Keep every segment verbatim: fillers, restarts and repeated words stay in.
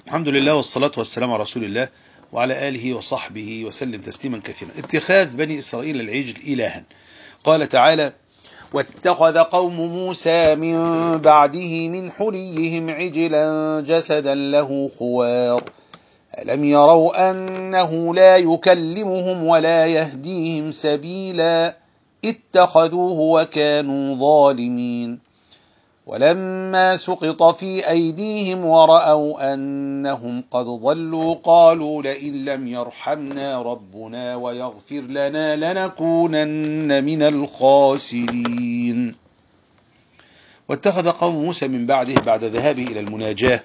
الحمد لله والصلاة والسلام على رسول الله وعلى آله وصحبه وسلم تسليما كثيرا. اتخاذ بني إسرائيل العجل إلها. قال تعالى: واتخذ قوم موسى من بعده من حليهم عجلا جسدا له خوار ألم يروا أنه لا يكلمهم ولا يهديهم سبيلا اتخذوه وكانوا ظالمين. ولما سقط في أيديهم ورأوا أنهم قد ضلوا قالوا لئن لم يرحمنا ربنا ويغفر لنا لنكونن من الخاسرين. واتخذ قوم موسى من بعده بعد ذهابه إلى المناجاة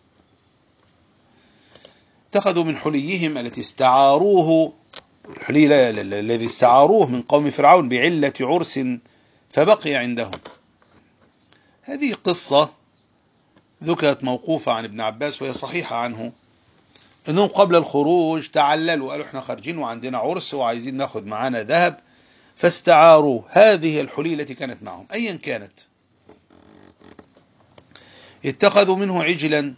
اتخذوا من حليهم التي استعاروه الحلي الذي استعاروه من قوم فرعون بعلة عرس فبقي عندهم. هذه قصة ذكرت موقوفة عن ابن عباس وهي صحيحة عنه، انهم قبل الخروج تعللوا، قالوا احنا خارجين وعندنا عرس وعايزين ناخد معانا ذهب، فاستعاروا هذه الحلي التي كانت معهم ايا كانت. اتخذوا منه عجلا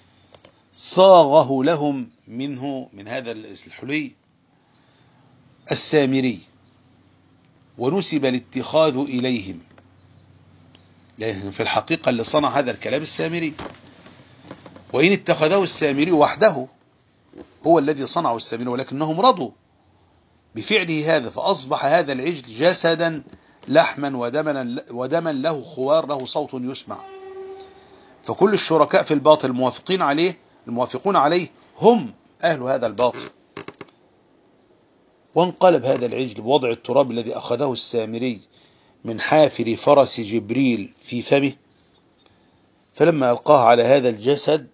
صاغه لهم منه من هذا الحلي السامري، ونسب الاتخاذ إليهم، لأن في الحقيقة اللي صنع هذا الكلام السامري، وإن اتخذه السامري وحده هو الذي صنعه السامري، ولكنهم رضوا بفعله هذا، فأصبح هذا العجل جسدا لحما ودما, ودما له خوار له صوت يسمع. فكل الشركاء في الباطل الموافقين عليه الموافقون عليه هم أهل هذا الباطل. وانقلب هذا العجل بوضع التراب الذي أخذه السامري من حافر فرس جبريل في فمه، فلما ألقاه على هذا الجسد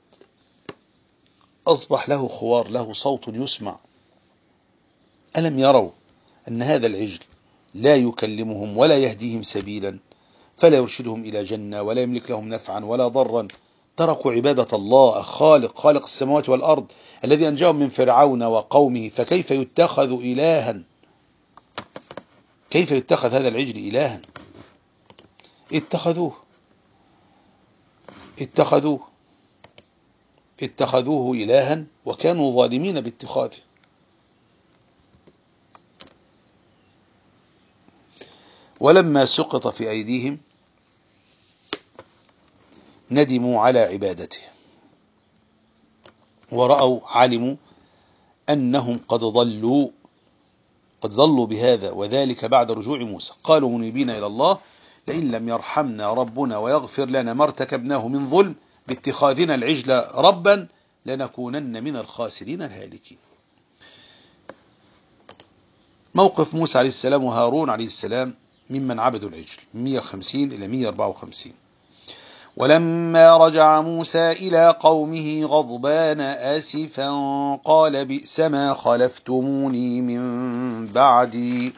أصبح له خوار له صوت يسمع. ألم يروا أن هذا العجل لا يكلمهم ولا يهديهم سبيلا، فلا يرشدهم إلى جنة ولا يملك لهم نفعا ولا ضرا. تركوا عبادة الله خالق خالق السماوات والأرض الذي أنجاهم من فرعون وقومه، فكيف يتخذ إلها؟ كيف يتخذ هذا العجل إلها؟ اتخذوه اتخذوه اتخذوه إلها وكانوا ظالمين باتخاذه. ولما سقط في أيديهم ندموا على عبادته، ورأوا علموا أنهم قد ضلوا قد ضلوا بهذا، وذلك بعد رجوع موسى. قالوا منيبين إلى الله: لئن لم يرحمنا ربنا ويغفر لنا ما ارتكبناه من ظلم باتخاذنا العجل ربا لنكونن من الخاسرين الهالكين. موقف موسى عليه السلام وهارون عليه السلام ممن عبدوا العجل مئة وخمسين إلى مئة وأربعة وخمسين. ولما رجع موسى إلى قومه غضبان آسفا قال: بئس ما خلفتموني من بعدي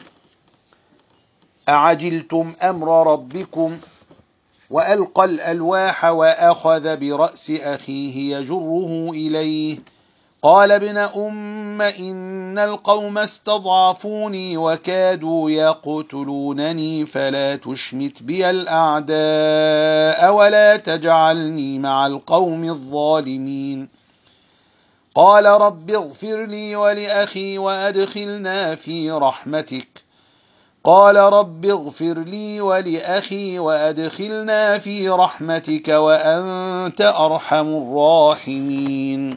أعجلتم أمر ربكم. وألقى الألواح وأخذ برأس أخيه يجره إليه قال: ابن أم إن القوم استضعفوني وكادوا يقتلونني فلا تشمت بي الأعداء ولا تجعلني مع القوم الظالمين. قال: رب اغفر لي ولأخي وأدخلنا في رحمتك قال رب اغفر لي ولأخي وأدخلنا في رحمتك وأنت أرحم الراحمين.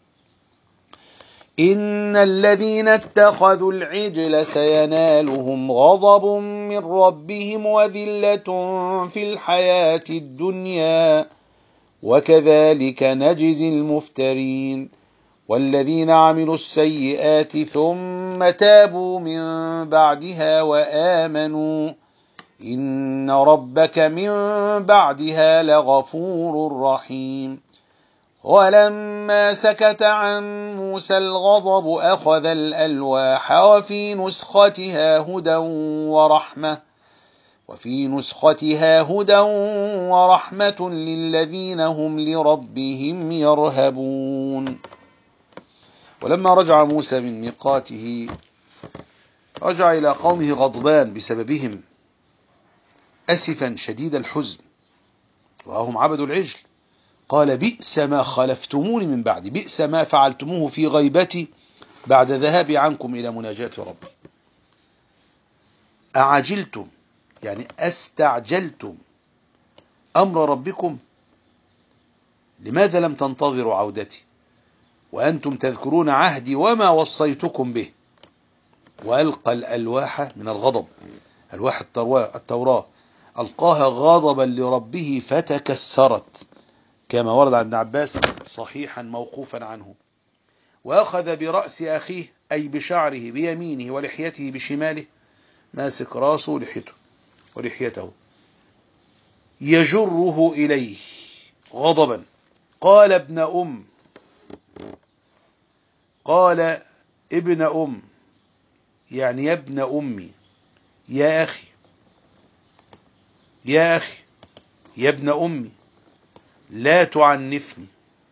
إن الذين اتخذوا العجل سينالهم غضب من ربهم وذلة في الحياة الدنيا وكذلك نجزي المفترين. والذين عملوا السيئات ثم تابوا من بعدها وآمنوا إن ربك من بعدها لغفور رحيم. ولما سكت عن موسى الغضب أخذ الألواح وفي نسختها هدى ورحمة وفي نسختها هدى ورحمة للذين هم لربهم يرهبون. ولما رجع موسى من ميقاته رجع إلى قومه غضبان بسببهم أسفا شديد الحزن، وهم عبدوا العجل قال بئس ما خلفتموني من بعدي، بئس ما فعلتموه في غيبتي بعد ذهابي عنكم إلى مناجاة ربي. أعجلتم يعني أستعجلتم أمر ربكم، لماذا لم تنتظروا عودتي وأنتم تذكرون عهدي وما وصيتكم به. وألقى الألواح من الغضب، ألواح التوراة ألقاها غضبا لربه فتكسرت، كما ورد عن ابن عباس صحيحا موقوفا عنه. وأخذ برأس أخيه أي بشعره بيمينه ولحيته بشماله، ماسك راسه ولحيته ولحيته يجره إليه غضبا. قال ابن أم، قال ابن أم يعني يا ابن أمي، يا أخي يا أخي يا ابن أمي لا تعنفني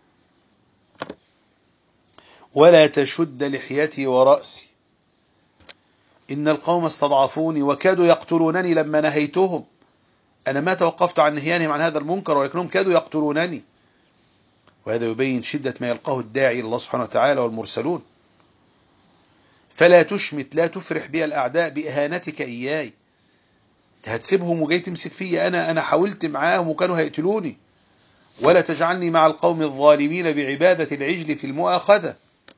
ولا تشد لحيتي ورأسي، إن القوم استضعفوني وكادوا يقتلونني لما نهيتهم. أنا ما توقفت عن نهيانهم عن هذا المنكر ولكنهم كادوا يقتلونني. وهذا يبين شدة ما يلقاه الداعي إلى الله سبحانه وتعالى والمرسلون. فلا تشمت، لا تفرح بي الأعداء بإهانتك إياي. هتسيبهم وجاي تمسك فيا أنا أنا حاولت معاهم وكانوا هيقتلوني. ولا تجعلني مع القوم الظالمين بعبادة العجل في المؤاخذة،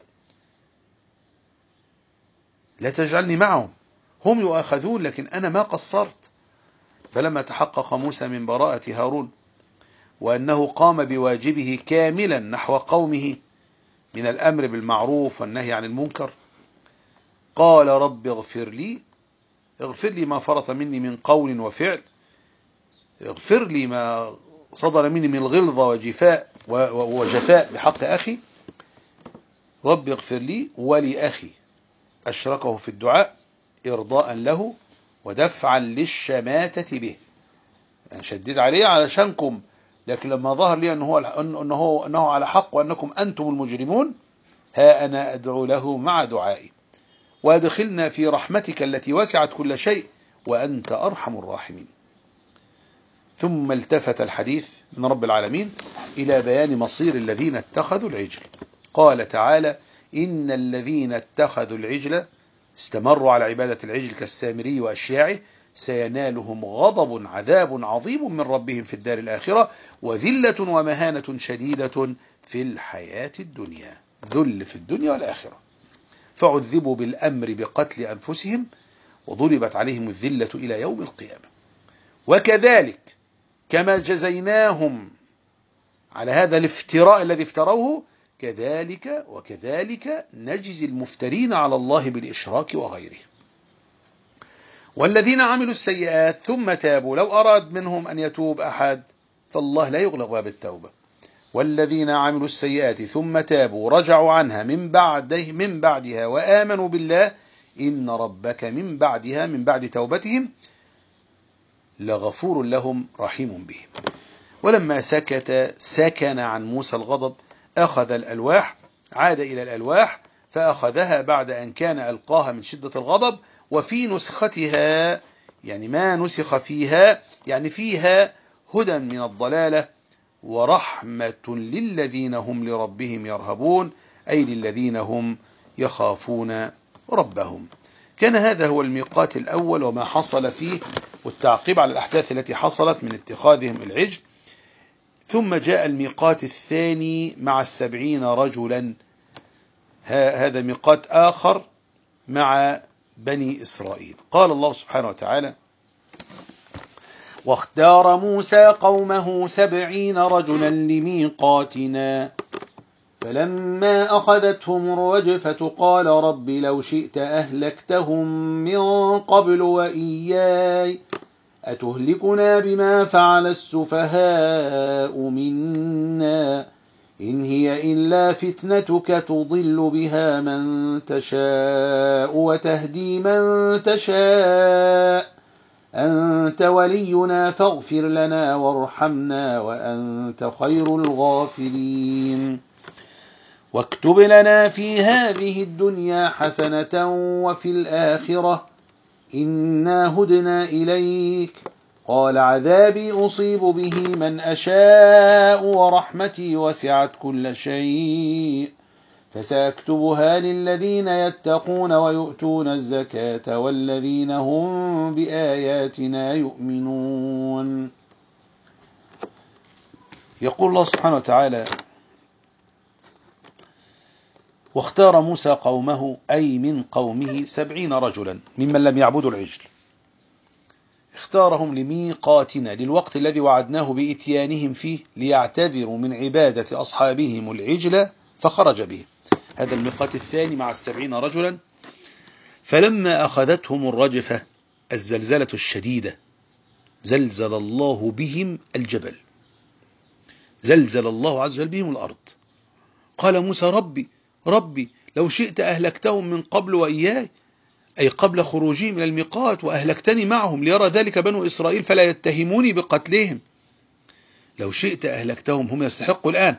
لا تجعلني معهم، هم يؤاخذون لكن أنا ما قصرت. فلما تحقق موسى من براءة هارون وأنه قام بواجبه كاملا نحو قومه من الأمر بالمعروف والنهي عن المنكر، قال رب اغفر لي، اغفر لي ما فرط مني من قول وفعل، اغفر لي ما صدر مني من غلظة وجفاء وجفاء بحق أخي. رب اغفر لي ولأخي، أشركه في الدعاء إرضاء له ودفعا للشماتة به، يعني شديد عليه علشانكم، لكن لما ظهر لي أنه, أنه, أنه على حق وأنكم أنتم المجرمون، ها أنا أدعو له مع دعائي. وادخلنا في رحمتك التي وسعت كل شيء وأنت أرحم الراحمين. ثم التفت الحديث من رب العالمين إلى بيان مصير الذين اتخذوا العجل. قال تعالى إن الذين اتخذوا العجل استمروا على عبادة العجل كالسامري وأشياعه سينالهم غضب عذاب عظيم من ربهم في الدار الآخرة وذلة ومهانة شديدة في الحياة الدنيا، ذل في الدنيا والآخرة. فعذبوا بالأمر بقتل أنفسهم وضربت عليهم الذلة إلى يوم القيامة. وكذلك كما جزيناهم على هذا الافتراء الذي افتروه، كذلك وكذلك نجزي المفترين على الله بالإشراك وغيره. والذين عملوا السيئات ثم تابوا، لو أراد منهم أن يتوب أحد فالله لا يغلق باب التوبة. والذين عملوا السيئات ثم تابوا رجعوا عنها من بعده من بعدها وآمنوا بالله إن ربك من بعدها من بعد توبتهم لغفور لهم رحيم بهم. ولما سكت سكن عن موسى الغضب أخذ الألواح، عاد إلى الألواح فأخذها بعد أن كان ألقاها من شدة الغضب. وفي نسختها يعني ما نسخ فيها يعني فيها هدى من الضلالة ورحمة للذين هم لربهم يرهبون، أي للذين هم يخافون ربهم. كان هذا هو الميقات الأول وما حصل فيه والتعقيب على الأحداث التي حصلت من اتخاذهم العجل. ثم جاء الميقات الثاني مع السبعين رجلا، هذا ميقات آخر مع بني إسرائيل. قال الله سبحانه وتعالى واختار موسى قومه سبعين رجلا لميقاتنا فلما أخذتهم الرجفة قال رب لو شئت أهلكتهم من قبل وإياي أتهلكنا بما فعل السفهاء منا إن هي إلا فتنتك تضل بها من تشاء وتهدي من تشاء أنت ولينا فاغفر لنا وارحمنا وأنت خير الغافرين واكتب لنا في هذه الدنيا حسنة وفي الآخرة إنا هدنا إليك قال عذابي أصيب به من أشاء ورحمتي وسعت كل شيء فسأكتبها للذين يتقون ويؤتون الزكاة والذين هم بآياتنا يؤمنون. يقول الله سبحانه وتعالى: واختار موسى قومه أي من قومه سبعين رجلا ممن لم يعبدوا العجل، اختارهم لميقاتنا للوقت الذي وعدناه بإتيانهم فيه ليعتذروا من عبادة أصحابهم العجل فخرج به. هذا الميقات الثاني مع السبعين رجلا. فلما أخذتهم الرجفة الزلزلة الشديدة زلزل الله بهم الجبل، زلزل الله عز وجل بهم الأرض. قال موسى: ربي ربي لو شئت أهلكتهم من قبل وإياي، أي قبل خروجهم إلى الميقات، وأهلكتني معهم ليرى ذلك بنو إسرائيل فلا يتهموني بقتلهم. لو شئت أهلكتهم، هم يستحقوا الآن،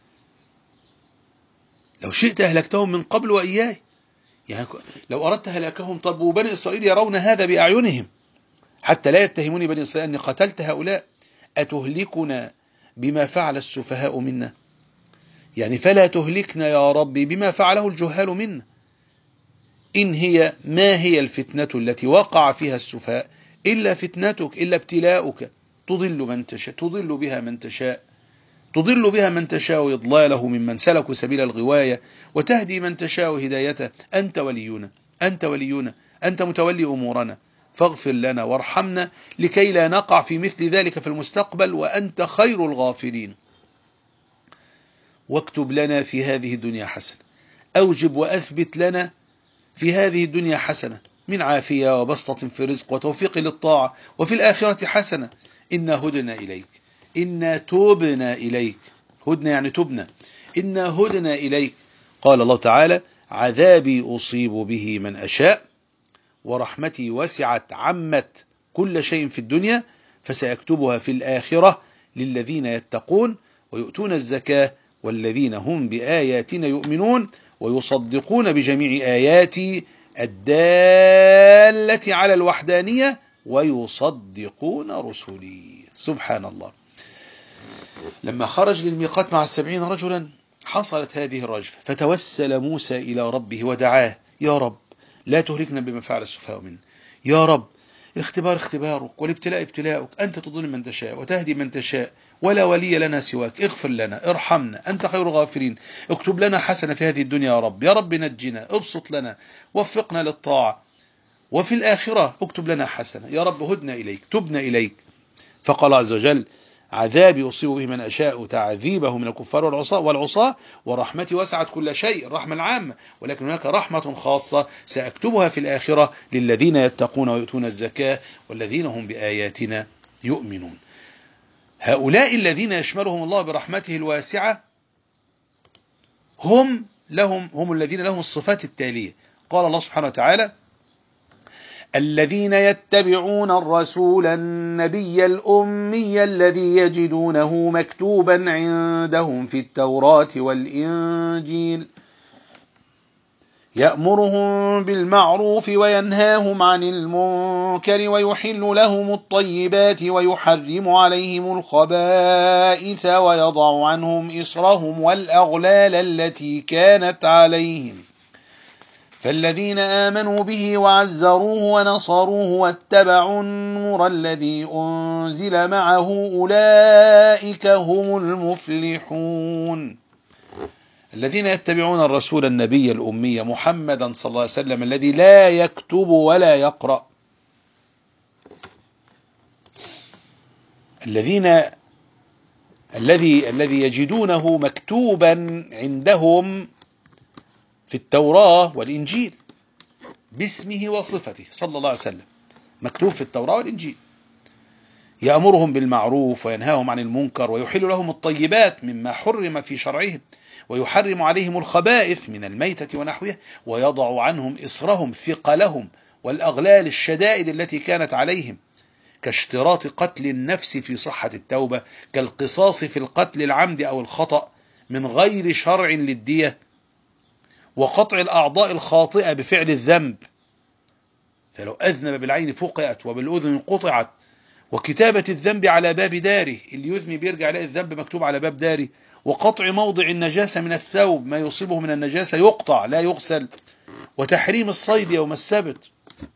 لو شئت أهلكتهم من قبل وإياي، يعني لو أردت هلاكهم. طب وبني إسرائيل يرون هذا بأعينهم حتى لا يتهموني بني إسرائيل أني قتلت هؤلاء. أتهلكنا بما فعل السفهاء منا، يعني فلا تهلكنا يا ربي بما فعله الجهال منا. إن هي ما هي الفتنة التي وقع فيها السفهاء إلا فتنتك، إلا ابتلاؤك، تضل من تشاء، تضل بها من تشاء، تضل بها من تشاء إضلاله ممن سلكوا سبيل الغواية، وتهدي من تشاء هدايته. أنت ولينا، أنت ولينا، أنت متولي أمورنا، فاغفر لنا وارحمنا لكي لا نقع في مثل ذلك في المستقبل، وأنت خير الغافرين. واكتب لنا في هذه الدنيا حسنة، أوجب وأثبت لنا في هذه الدنيا حسنة من عافية وبسطة في الرزق وتوفيق للطاعة، وفي الآخرة حسنة إنا هدنا إليك، إنا توبنا إليك. هدنا يعني تبنا، إنا هدنا إليك. قال الله تعالى: عذابي أصيب به من أشاء ورحمتي وسعت عمت كل شيء في الدنيا فسأكتبها في الآخرة للذين يتقون ويؤتون الزكاة والذين هم بآياتنا يؤمنون ويصدقون بجميع آياتي الدالة على الوحدانية ويصدقون رسلي. سبحان الله. لما خرج للميقات مع السبعين رجلا حصلت هذه الرجفة، فتوسل موسى إلى ربه ودعاه: يا رب لا تهلكنا بما فعل السفهاء منا، يا رب الاختبار اختبارك والابتلاء ابتلاؤك، أنت تضل من تشاء وتهدي من تشاء ولا ولي لنا سواك، اغفر لنا ارحمنا أنت خير غافرين، اكتب لنا حسنة في هذه الدنيا يا رب، يا رب نجنا، ابسط لنا، وفقنا للطاعة، وفي الآخرة اكتب لنا حسنة، يا رب هدنا إليك، تبنا إليك. فقال عز وجل: عذابي أصيب به من أشاء، تعذيبه من الكفار والعصاة والعصاة، ورحمتي وسعت كل شيء، الرحمة العامة، ولكن هناك رحمة خاصة سأكتبها في الآخرة للذين يتقون ويؤتون الزكاة والذين هم بآياتنا يؤمنون. هؤلاء الذين يشملهم الله برحمته الواسعة هم لهم هم الذين لهم الصفات التالية. قال الله سبحانه وتعالى: الذين يتبعون الرسول النبي الأمي الذي يجدونه مكتوبا عندهم في التوراة والإنجيل يأمرهم بالمعروف وينهاهم عن المنكر ويحل لهم الطيبات ويحرم عليهم الخبائث ويضع عنهم إصرهم والأغلال التي كانت عليهم فالذين آمنوا به وعزروه ونصروه واتبعوا النور الذي أنزل معه أولئك هم المفلحون. الذين يتبعون الرسول النبي الأمي محمدا صلى الله عليه وسلم الذي لا يكتب ولا يقرأ، الذين الذي الذي يجدونه مكتوبا عندهم في التوراة والإنجيل باسمه وصفته صلى الله عليه وسلم، مكتوب في التوراة والإنجيل، يأمرهم بالمعروف وينهاهم عن المنكر ويحل لهم الطيبات مما حرم في شرعهم ويحرم عليهم الخبائث من الميتة ونحوها ويضع عنهم إصرهم ثقلهم والأغلال الشدائد التي كانت عليهم كاشتراط قتل النفس في صحة التوبة، كالقصاص في القتل العمد أو الخطأ من غير شرع للدية، وقطع الأعضاء الخاطئة بفعل الذنب، فلو أذنب بالعين فقئت وبالأذن قطعت وكتابة الذنب على باب داره، اللي يذنب بيرجع يلاقي الذنب مكتوب على باب داره، وقطع موضع النجاسة من الثوب، ما يصيبه من النجاسة يقطع لا يغسل، وتحريم الصيد يوم السبت.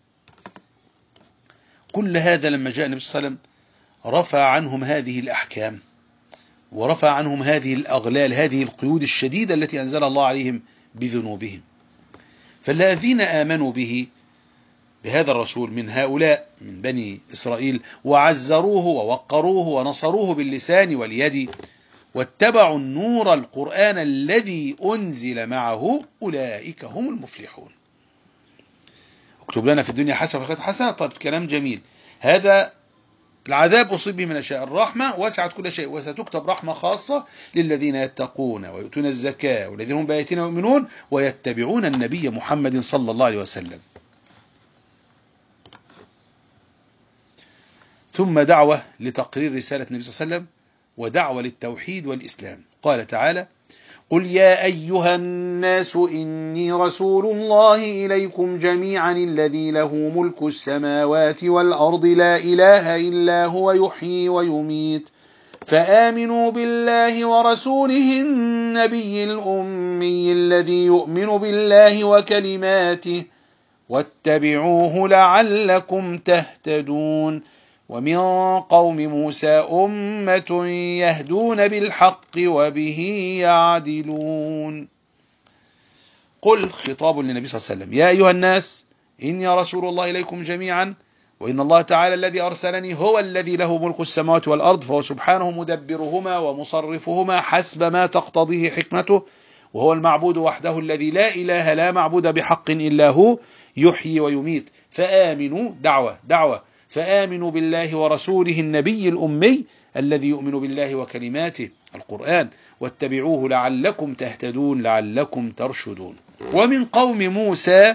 كل هذا لما جاء النبي صلى الله عليه وسلم رفع عنهم هذه الأحكام، ورفع عنهم هذه الأغلال، هذه القيود الشديدة التي أنزل الله عليهم بذنوبهم. فالذين آمنوا به بهذا الرسول من هؤلاء من بني إسرائيل وعزروه ووقروه ونصروه باللسان واليد واتبعوا النور القرآن الذي أنزل معه أولئك هم المفلحون. اكتب لنا في الدنيا حسنة وفي الآخرة حسنة. طيب كلام جميل. هذا العذاب أصيب به من أشياء، الرحمة وسعت كل شيء، وستكتب رحمة خاصة للذين يتقون ويؤتون الزكاة والذين هم بآياتنا يؤمنون ويتبعون النبي محمد صلى الله عليه وسلم. ثم دعوة لتقرير رسالة النبي صلى الله عليه وسلم ودعوة للتوحيد والإسلام. قال تعالى: قل يا أيها الناس إني رسول الله إليكم جميعا الذي له ملك السماوات والأرض لا إله إلا هو يحيي ويميت فآمنوا بالله ورسوله النبي الأمي الذي يؤمن بالله وكلماته واتبعوه لعلكم تهتدون ومن قوم موسى أمة يهدون بالحق وبه يعدلون. قل خطاب للنبي صلى الله عليه وسلم: يا أيها الناس إني رسول الله إليكم جميعا وإن الله تعالى الذي أرسلني هو الذي له ملك السماوات والأرض، فهو سبحانه مدبرهما ومصرفهما حسب ما تقتضيه حكمته، وهو المعبود وحده الذي لا إله لا معبود بحق إلا هو يحيي ويميت. فآمنوا دعوة دعوة فآمنوا بالله ورسوله النبي الأمي الذي يؤمن بالله وكلماته القرآن واتبعوه لعلكم تهتدون لعلكم ترشدون. ومن قوم موسى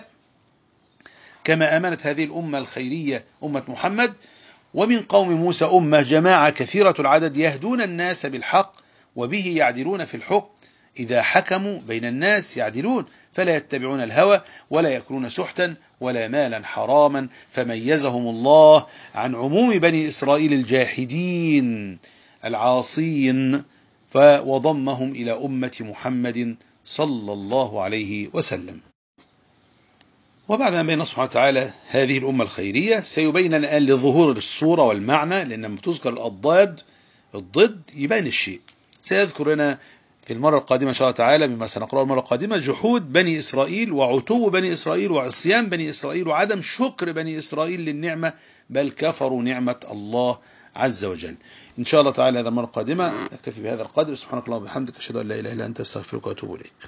كما آمنت هذه الأمة الخيرية أمة محمد، ومن قوم موسى أمة جماعة كثيرة العدد يهدون الناس بالحق وبه يعدلون في الحكم، إذا حكموا بين الناس يعدلون فلا يتبعون الهوى ولا يأكلون سحتا ولا مالا حراما، فميزهم الله عن عموم بني إسرائيل الجاحدين العاصين وضمهم إلى أمة محمد صلى الله عليه وسلم. وبعد أن بين سبحانه وتعالى هذه الأمة الخيرية سيبين الآن لظهور الصورة والمعنى، لأن لما تذكر الضاد الضد يبين الشيء. سيذكر لنا في المرة القادمة إن شاء الله تعالى بما سنقرأه المرة القادمة جحود بني إسرائيل وعتو بني إسرائيل وعصيان بني إسرائيل وعدم شكر بني إسرائيل للنعمة، بل كفروا نعمة الله عز وجل. إن شاء الله تعالى هذا المرة القادمة. نكتفي بهذا القدر. سبحانك اللهم وبحمدك أشهد أن لا إله إلا أنت أستغفرك وأتوب إليك.